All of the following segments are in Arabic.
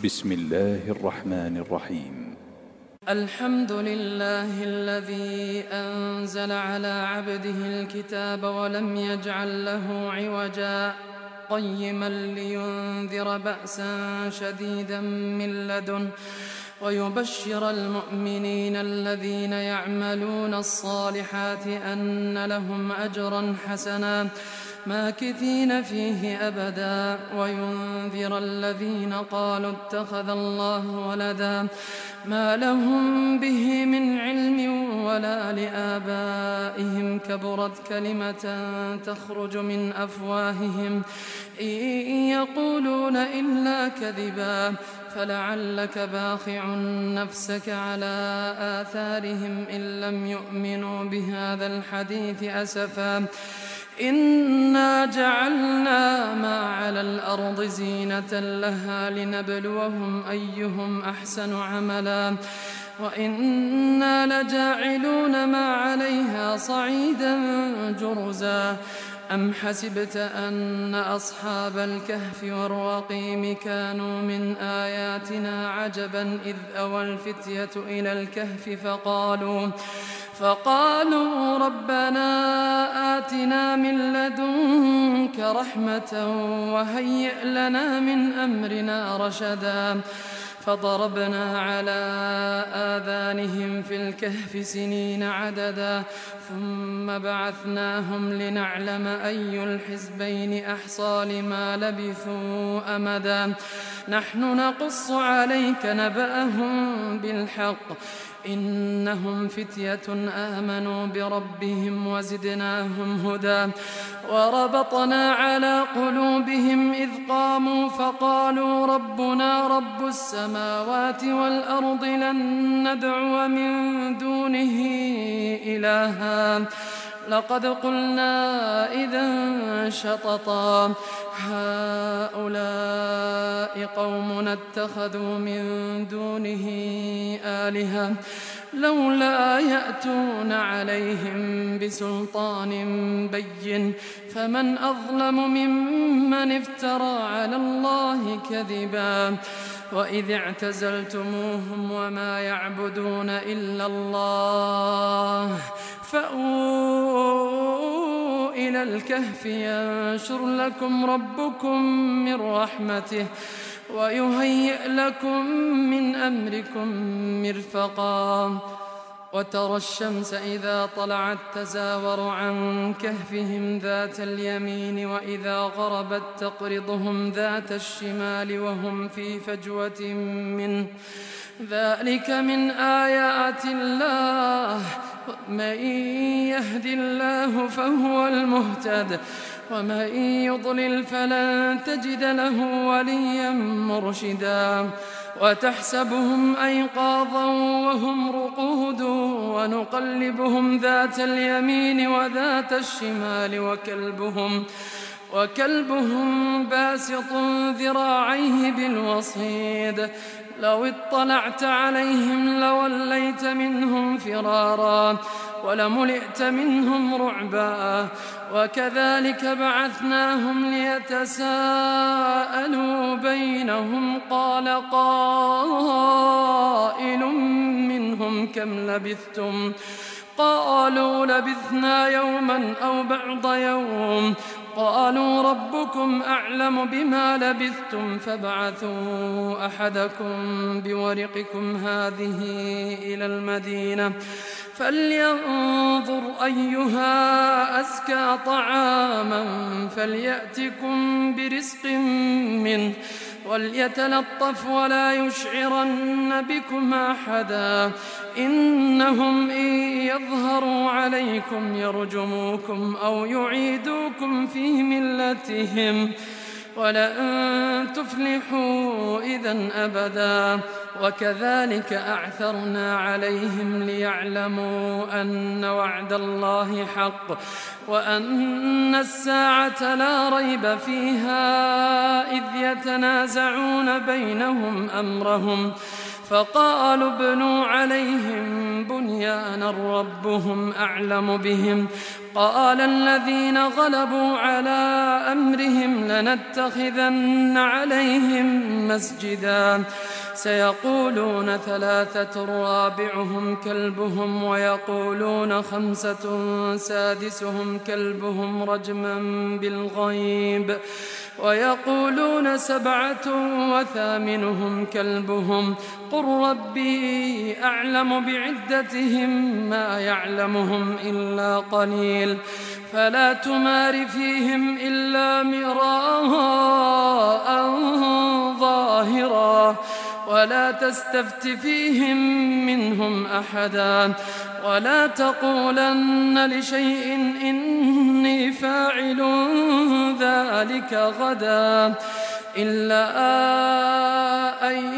بسم الله الرحمن الرحيم. الحمد لله الذي أنزل على عبده الكتاب ولم يجعل له عوجا قيما لينذر بأسا شديدا من لدنه ويبشر المؤمنين الذين يعملون الصالحات أن لهم أجرا حسنا ماكثين فيه أبدا وينذر الذين قالوا اتخذ الله ولدا ما لهم به من علم ولا لآبائهم كبرت كلمة تخرج من أفواههم إن يقولون إلا كذبا فلعلك باخع نفسك على آثارهم إن لم يؤمنوا بهذا الحديث أسفا إنا جعلنا ما على الأرض زينة لها لنبلوهم أيهم أحسن عملا وإنا لجاعلون ما عليها صعيدا جرزا أم حسبت أن أصحاب الكهف والرقيم كانوا من آياتنا عجبا إذ أوى الفتية إلى الكهف فقالوا ربنا آتنا من لدنك رحمة وهيئ لنا من أمرنا رشدا فضربنا على آذانهم في الكهف سنين عددا ثم بعثناهم لنعلم أي الحزبين أحصى لما لبثوا أمدا نحن نقص عليك نبأهم بالحق إنهم فتية آمنوا بربهم وزدناهم هدى وربطنا على قلوبهم إذ قاموا فقالوا ربنا رب السماوات والأرض لن ندعو من دونه إلها لقد قلنا إذا شططا هؤلاء قومنا اتخذوا من دونه آلهة لولا يأتون عليهم بسلطان بين فمن أظلم ممن افترى على الله كذبا وإذ اعتزلتموهم وما يعبدون إلا الله فأووا إلى الكهف ينشر لكم ربكم من رحمته ويهيئ لكم من أمركم مرفقا وترى الشمس إذا طلعت تزاور عن كهفهم ذات اليمين وإذا غربت تقرضهم ذات الشمال وهم في فجوة منه ذلك من آيات الله من يهد الله فهو المهتد ومن يضلل فلن تجد له وليا مرشدا وتحسبهم أيقاظا وهم رقود ونقلبهم ذات اليمين وذات الشمال وكلبهم باسط ذراعيه بالوصيد لو اطلعت عليهم لوليت منهم فرارا ولملئت منهم رعبا وكذلك بعثناهم ليتساءلوا بينهم قال قائل منهم كم لبثتم قالوا لبثنا يوما أو بعض يوم قالوا ربكم أعلم بما لبثتم فابعثوا أحدكم بورقكم هذه إلى المدينة فلينظر أيها أزكى طعاما فليأتكم برزق منه وليتلطف ولا يشعرن بكم أحدا إنهم إن يظهروا عليكم يرجموكم أو يعيدوكم في ملتهم ولن تفلحوا إذن أبدا وكذلك أعثرنا عليهم ليعلموا أن وعد الله حق وأن الساعة لا ريب فيها إذ يتنازعون بينهم أمرهم فقالوا ابنوا عليهم بنيانا ربهم أعلم بهم قال الذين غلبوا على أمرهم لنتخذن عليهم مسجدا سيقولون 3 رابعهم كلبهم ويقولون 5 سادسهم كلبهم رجما بالغيب ويقولون 7 وثامنهم كلبهم قل ربي أعلم بعدتهم ما يعلمهم إلا قليل فلا تمار فيهم إلا مراء ظاهرا ولا تستفت فيهم منهم أحدا ولا تقولن لشيء إني فاعل ذلك غدا إلا أن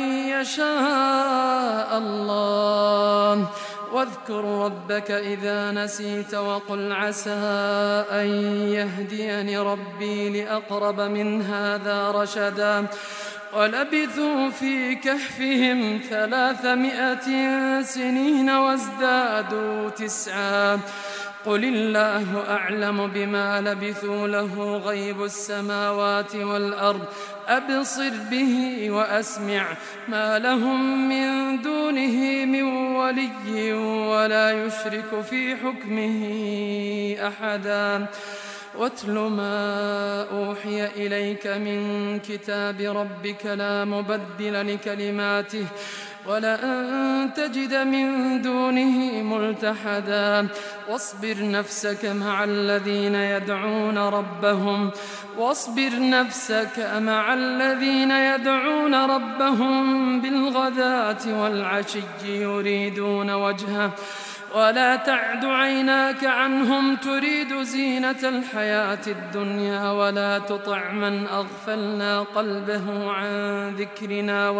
يشاء الله واذكر ربك إذا نسيت وقل عسى أن يهديني ربي لأقرب من هذا رشدا ولبثوا في كهفهم 300 سنين وازدادوا 9 قل الله أعلم بما لبثوا له غيب السماوات والأرض أبصر به وأسمع ما لهم من دونه من ولي ولا يشرك في حكمه أحدا واتل ما أوحي إليك من كتاب ربك لا مبدل لكلماته ولن تجد من دونه ملتحدا واصبر نفسك مع الذين يدعون ربهم بالغداة والعشي يريدون وجهه ولا تعد عيناك عنهم تريد زينة الحياة الدنيا ولا تطع من أغفلنا قلبه عن ذكرنا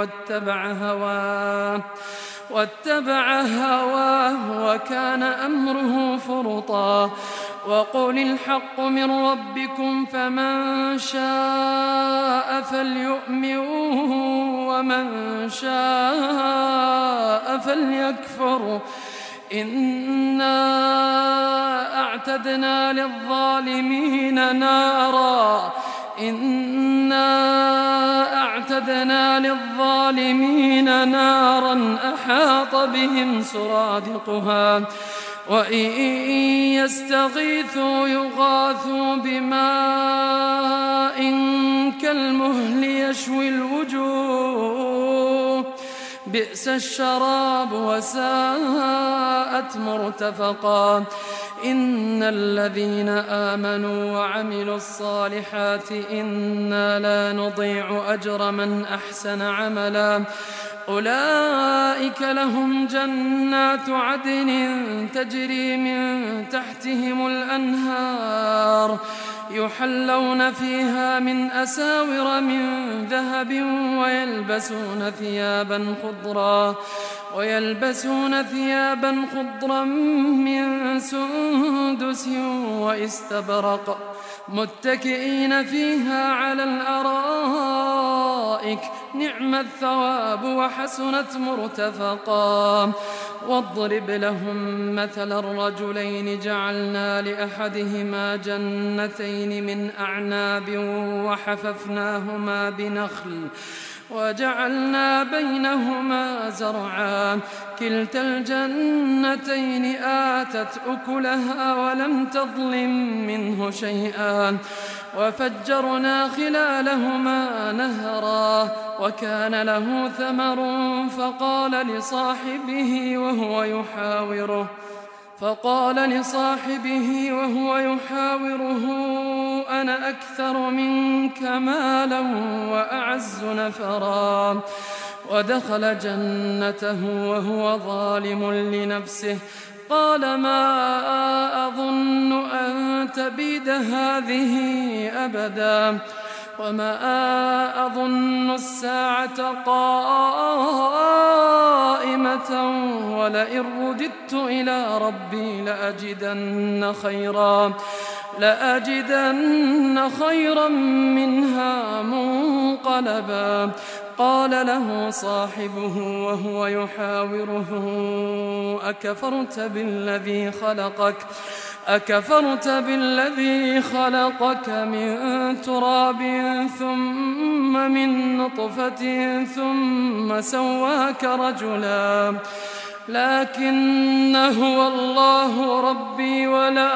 واتبع هواه وكان أمره فرطا وقل الحق من ربكم فمن شاء فليؤمن ومن شاء فليكفر إنا أعتدنا للظالمين نارا أحاط بهم سرادقها وإن يستغيثوا يغاثوا بماء كالمهل يشوي الوجوه بئس الشراب وساءت مرتفقا إن الذين آمنوا وعملوا الصالحات إنا لا نضيع أجر من أحسن عملا أولئك لهم جنات عدن تجري من تحتهم الأنهار يحلون فيها من أساور من ذهب ويلبسون ثيابا خضرا من سندس واستبرق متكئين فيها على الأرائك نعم الثواب وحسنت مرتفقا واضرب لهم مثل الرجلين جعلنا لأحدهما جنتين من أعناب وحففناهما بنخل وجعلنا بينهما زرعا كلتا الجنتين آتت أكلها ولم تظلم منه شيئا وفجرنا خلالهما نهرا وكان له ثمر فقال لصاحبه وهو يحاوره أنا أكثر منك مالا وأعز نفرا ودخل جنته وهو ظالم لنفسه قال ما أظن أن تبيد هذه أبدا وما أظن الساعة قائمة ولئن رددت إلى ربي لأجدن خيرا منها منقلبا قال له صاحبه وهو يحاوره أكفرت بالذي أكفرت بالذي خلقك من تراب ثم من نطفة ثم سواك رجلا لكن هو الله ربي ولا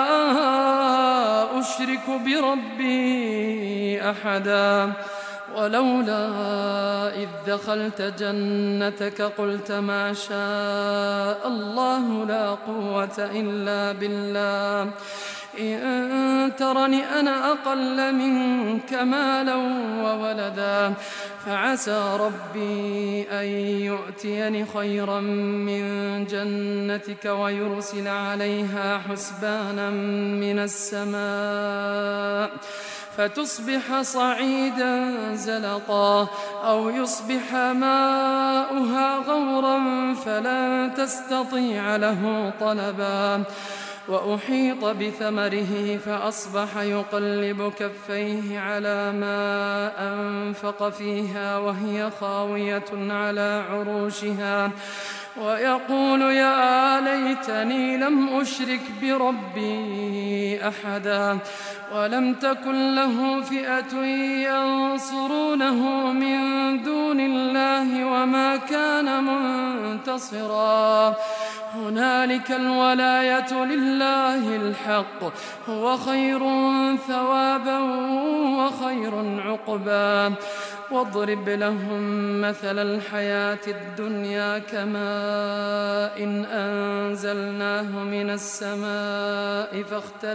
أشرك بربي أحدا ولولا إذ دخلت جنتك قلت ما شاء الله لا قوة إلا بالله إن ترني أنا أقل منك مالا وولدا فعسى ربي أن يؤتيني خيرا من جنتك ويرسل عليها حسبانا من السماء فتصبح صعيدا زلقا أو يصبح ماؤها غورا فلن تستطيع له طلبا وأحيط بثمره فأصبح يقلب كفيه على ما أنفق فيها وهي خاوية على عروشها ويقول يا ليتني لم أشرك بربي أحدا ولم تكن له فئة ينصرونه من دون الله وما كان منتصرا هنالك الولاية لله الحق هو خير ثوابا وخير عقبا واضرب لهم مثل الحياة الدنيا كماء إن أنزلناه من السماء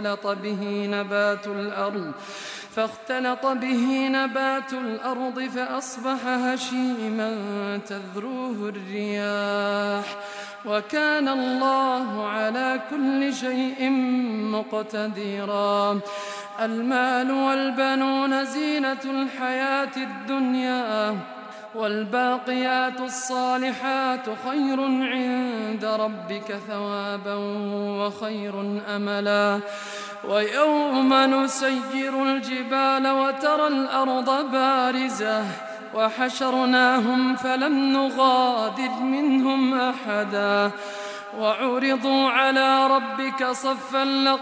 فاختلط به نبات الأرض فأصبح هشيما تذروه الرياح وكان الله على كل شيء مقتدرا المال والبنون زينة الحياة الدنيا والباقيات الصالحات خير عند ربك ثوابا وخير أملا ويوم نسير الجبال وترى الأرض بارزة وحشرناهم فلم نغادر منهم أحدا وعرضوا على ربك صفا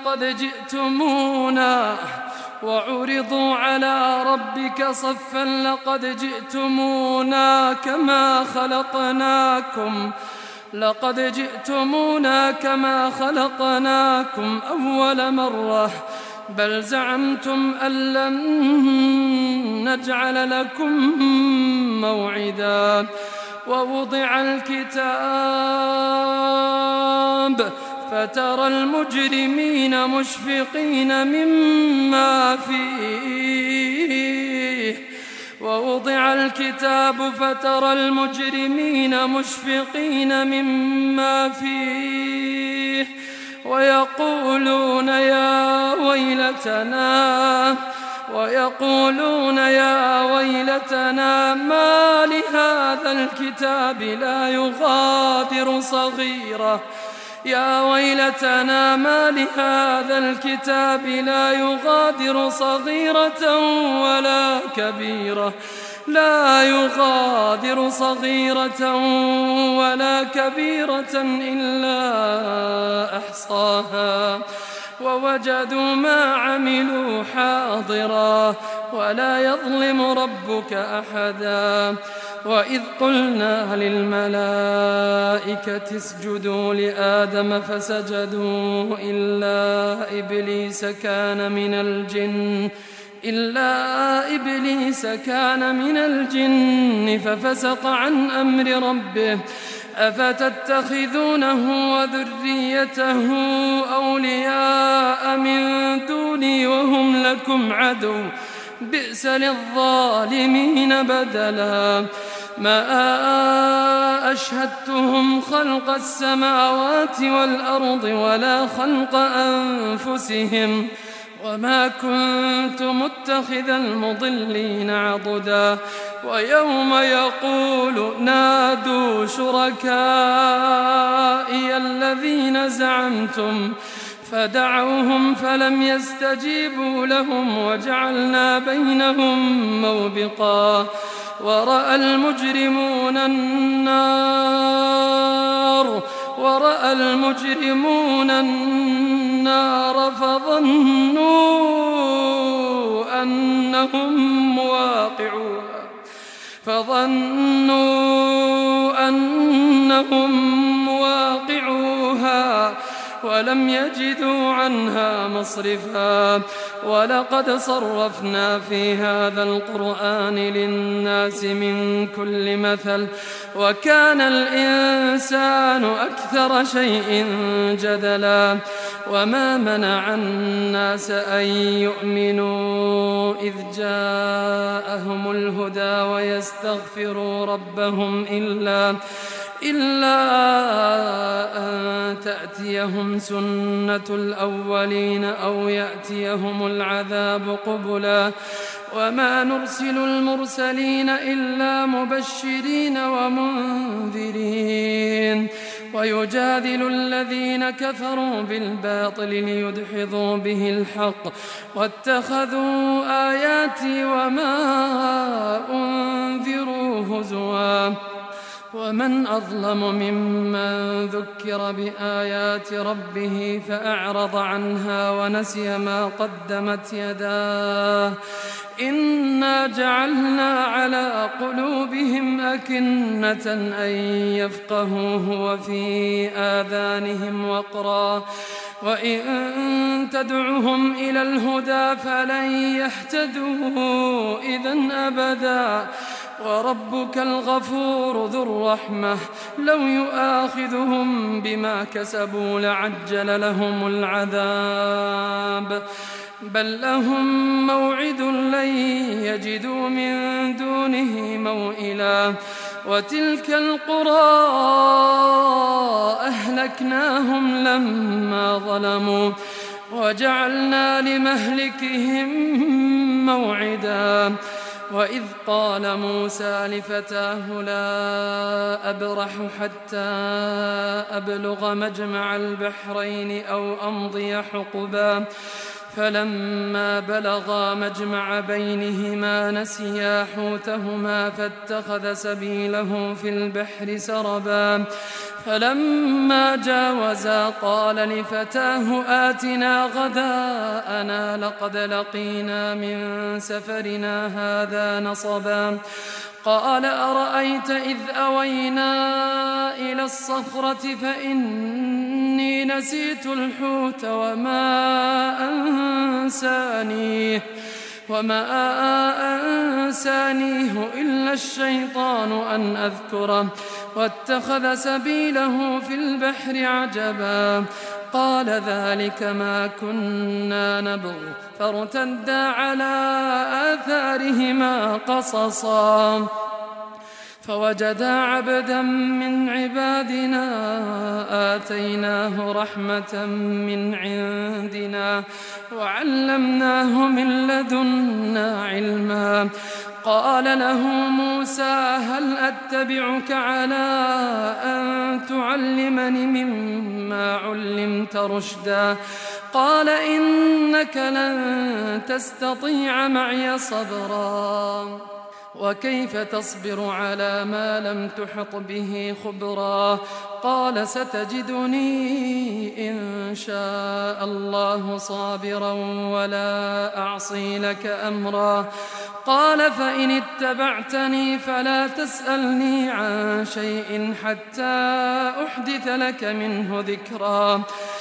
لقد جئتمونا كما خلقناكم أول مرة بل زعمتم أن لن نجعل لكم موعدا ووضع الكتاب فترى المجرمين مشفقين مما فيه ويقولون يا ويلتنا ما لهذا الكتاب لا يغادر صغيرة ولا كبيرة إلا أحصاها ووجدوا ما عملوا حاضرا ولا يظلم ربك أحدا وإذ قلنا للملائكة اسجدوا لآدم فسجدوا إلا إبليس كان من الجن ففسق عن أمر ربه أفتتخذونه وذريته أولياء من دوني وهم لكم عدو بئس للظالمين بدلا ما أشهدتهم خلق السماوات والأرض ولا خلق أنفسهم وما كنت متخذ المضلين عضدا ويوم يقول نادوا شركائي الذين زعمتم فدعوهم فلم يستجيبوا لهم وجعلنا بينهم موبقا ورأى المجرمون النار ورأى المجرمون النار فظنوا أنهم مواقعوها ولم يجدوا عنها مصرفا. ولقد صرفنا في هذا القرآن للناس من كل مثل وكان الإنسان أكثر شيء جدلا. وما منع الناس أن يؤمنوا إذ جاءهم الهدى ويستغفروا ربهم إلا أن تأتيهم سنة الأولين أو يأتيهم العذاب قبلا. وما نرسل المرسلين إلا مبشرين ومنذرين ويجادل الذين كفروا بالباطل ليدحضوا به الحق واتخذوا آياتي وما أنذروا هزوا. ومن أظلم ممن ذكر بآيات ربه فأعرض عنها ونسي ما قدمت يداه إنا جعلنا على قلوبهم أكنة أن يفقهوه وفي آذانهم وقرا وإن تدعهم إلى الهدى فلن يهتدوا إذن أبدا. وربك الغفور ذو الرحمة لو يؤاخذهم بما كسبوا لعجل لهم العذاب بل لهم موعد لن يجدوا من دونه موئلا. وتلك القرى أهلكناهم لما ظلموا وجعلنا لمهلكهم موعدا. وإذ قال موسى لفتاه لا أبرح حتى أبلغ مجمع البحرين أو أمضي حقبا فلما بلغا مجمع بينهما نسيا حوتهما فاتخذ سبيله في البحر سربا. فلما جاوزا قال لفتاه آتنا غداءنا لقد لقينا من سفرنا هذا نصبا. قال أرأيت إذ أوينا إلى الصخرة فإني نسيت الحوت وما أنسانيه إلا الشيطان أن أذكره واتخذ سبيله في البحر عجبا. قال ذلك ما كنا نبغ فارتدا على آثارهما قصصا فوجدا عبدا من عبادنا آتيناه رحمة من عندنا وعلمناه من لدنا علما. قال له موسى هل أتبعك على أن تعلمني مما علمت رشدا. قال إنك لن تستطيع معي صبرا وكيف تصبر على ما لم تحط به خبرا. قال ستجدني إن شاء الله صابرا ولا أعصي لك أمرا. قال فإن اتبعتني فلا تسألني عن شيء حتى أحدث لك منه ذكرا.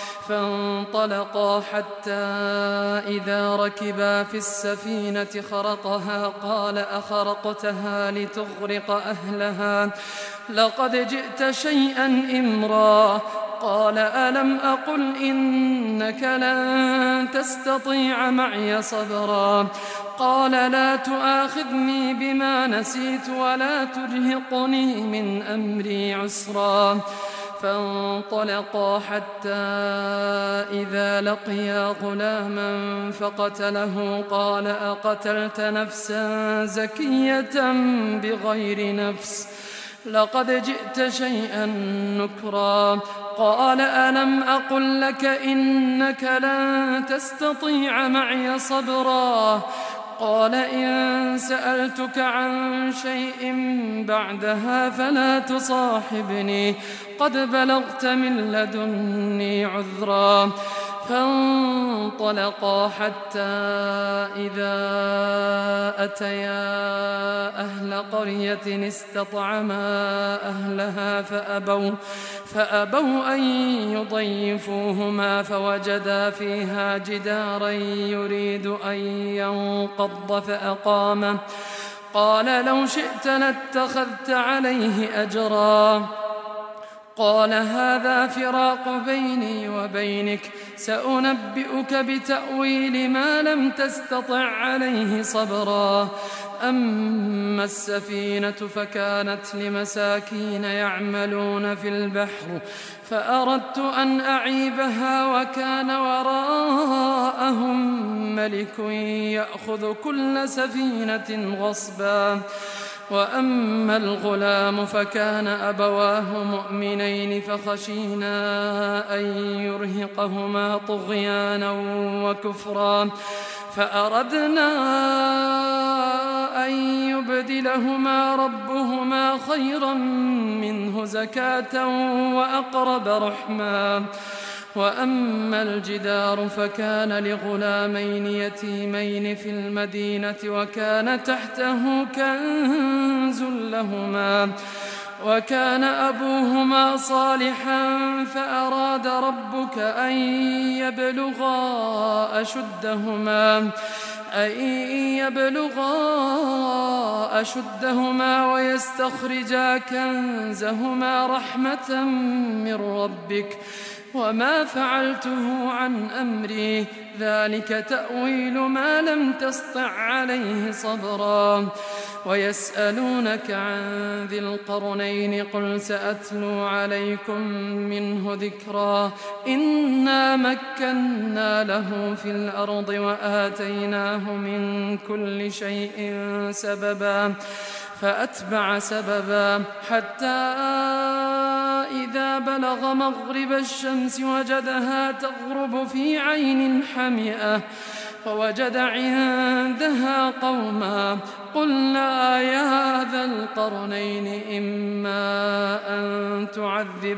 فانطلقا حتى إذا ركبا في السفينة خرقها قال أخرقتها لتغرق أهلها لقد جئت شيئا إمرا. قال ألم أقل إنك لن تستطيع معي صبرا. قال لا تؤاخذني بما نسيت ولا ترهقني من أمري عسرا. فانطلقا حتى إذا لقيا غلاما فقتله قال أقتلت نفسا زكية بغير نفس لقد جئت شيئا نكرا. قال ألم أقل لك إنك لن تستطيع معي صبرا. قال إن سألتك عن شيء بعدها فلا تصاحبني قد بلغت من لدني عذرا. فانطلقا حتى إذا أتيا أهل قرية استطعما أهلها فأبوا أن يضيفوهما فوجدا فيها جدارا يريد أن ينقض فأقامه. قال لو شئت لاتخذت عليه أجرا. قال هذا فراق بيني وبينك سأنبئك بتأويل ما لم تستطع عليه صبرا. أما السفينة فكانت لمساكين يعملون في البحر فأردت أن أعيبها وكان وراءهم ملك يأخذ كل سفينة غصبا. وأما الغلام فكان أبواه مؤمنين فخشينا أن يرهقهما طغيانا وكفرا فأردنا أن يبدلهما ربهما خيرا منه زكاة وأقرب رحما. وأما الجدار فكان لغلامين يتيمين في المدينة وكان تحته كنز لهما وكان أبوهما صالحا فأراد ربك أن يبلغا أشدهما ويستخرجا كنزهما رحمة من ربك وما فعلته عن أمري ذلك تأويل ما لم تسطع عليه صبرا. ويسألونك عن ذي القرنين قل سأتلو عليكم منه ذكرا. إنا مكنا له في الأرض وآتيناه من كل شيء سببا فأتبع سببا حتى إذا بلغ مغرب الشمس وجدها تغرب في عين حمئة فوجد عندها قوما قلنا يا ذا القرنين إما أن تعذب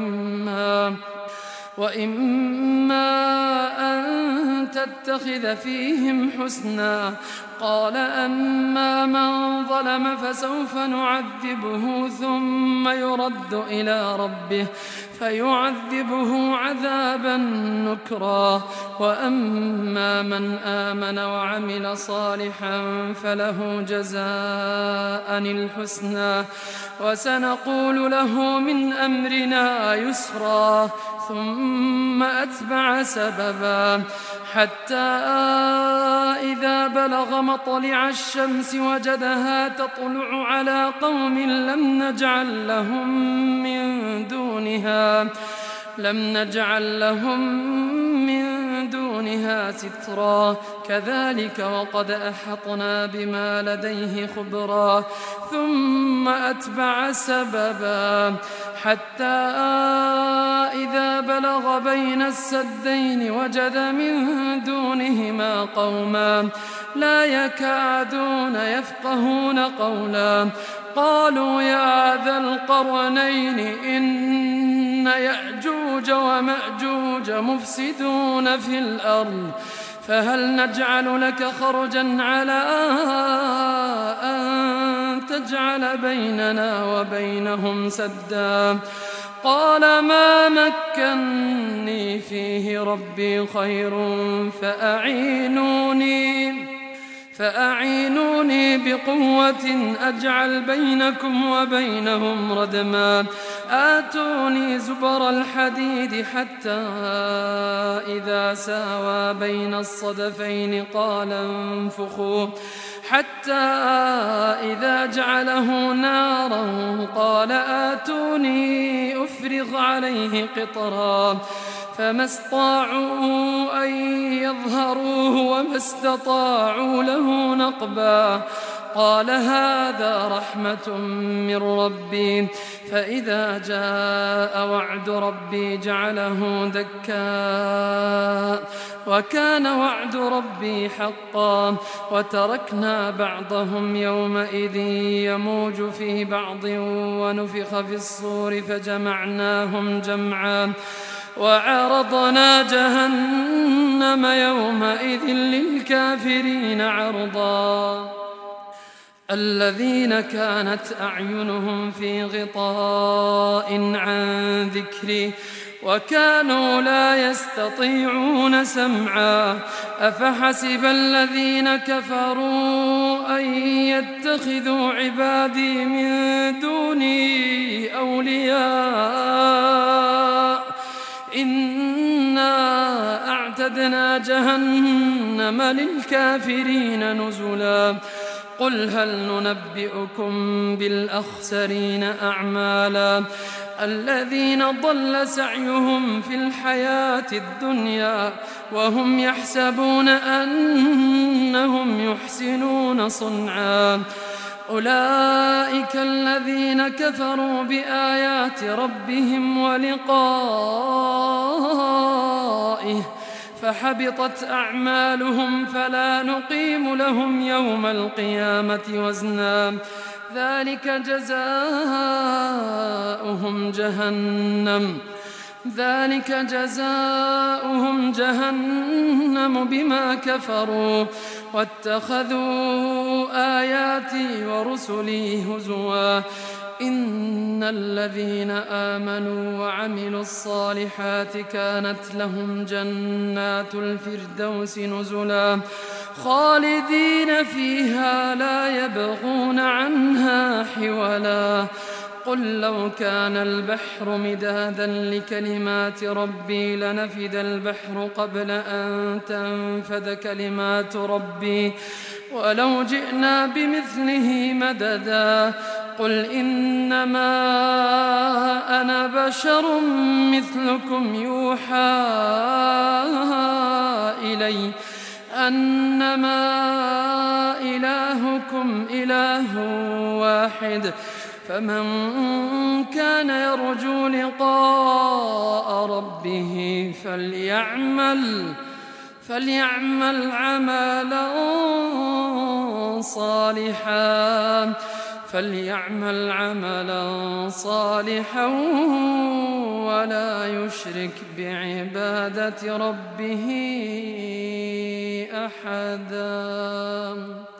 وإما أن تتخذ فيهم حسنا. قال أما من ظلم فسوف نعذبه ثم يرد إلى ربه فيعذبه عذابا نكرا. وأما من آمن وعمل صالحا فله جزاء الحسنى وسنقول له من أمرنا يسرا. ثم أتبع سببا حتى إذا بلغ مطلع الشمس وجدها تطلع على قوم لم نجعل لهم من دونها سترا. كذلك وقد أحطنا بما لديه خبرا. ثم أتبع سببا حتى إذا بلغ بين السدين وجد من دونهما قوما لا يكادون يفقهون قولا. قالوا يا ذا القرنين إن يأجوج ومأجوج مفسدون في الأرض فهل نجعل لك خرجا على أن تجعل بيننا وبينهم سدا. قال ما مكني فيه ربي خير فأعينوني بقوة أجعل بينكم وبينهم ردما. آتوني زبر الحديد حتى إذا ساوى بين الصدفين قال انفخوا حتى إذا جعله نارا قال آتوني أفرغ عليه قطرا. فما استطاعوا أن يظهروه وما استطاعوا له نقبا. قال هذا رحمة من ربي فإذا جاء وعد ربي جعله دكا وكان وعد ربي حقا وتركنا بعضهم يومئذ يموج في بعض ونفخ في الصور فجمعناهم جمعا وعرضنا جهنم يومئذ للكافرين عرضا الذين كانت أعينهم في غطاء عن ذكري وكانوا لا يستطيعون سمعا أفحسب الذين كفروا أن يتخذوا عبادي من دوني أولياء إنا أعتدنا جهنم للكافرين نزلا قل هل ننبئكم بالأخسرين أعمالا الذين ضل سعيهم في الحياة الدنيا وهم يحسبون أنهم يحسنون صنعا أولئك الذين كفروا بآيات ربهم ولقائه فحبطت أعمالهم فلا نقيم لهم يوم القيامة وزنا ذلك جزاؤهم جهنم بما كفروا واتخذوا آياتي ورسلي هزوا إن الذين آمنوا وعملوا الصالحات كانت لهم جنات الفردوس نزلا خالدين فيها لا يبغون عنها حولا قل لو كان البحر مدادا لكلمات ربي لنفد البحر قبل أن تنفد كلمات ربي ولو جئنا بمثله مددا قل إنما أنا بشر مثلكم يوحى إلي أنما إلهكم إله واحد فمن كان يرجو لقاء ربه فليعمل عملا صالحا ولا يشرك بعبادة ربه أحدا.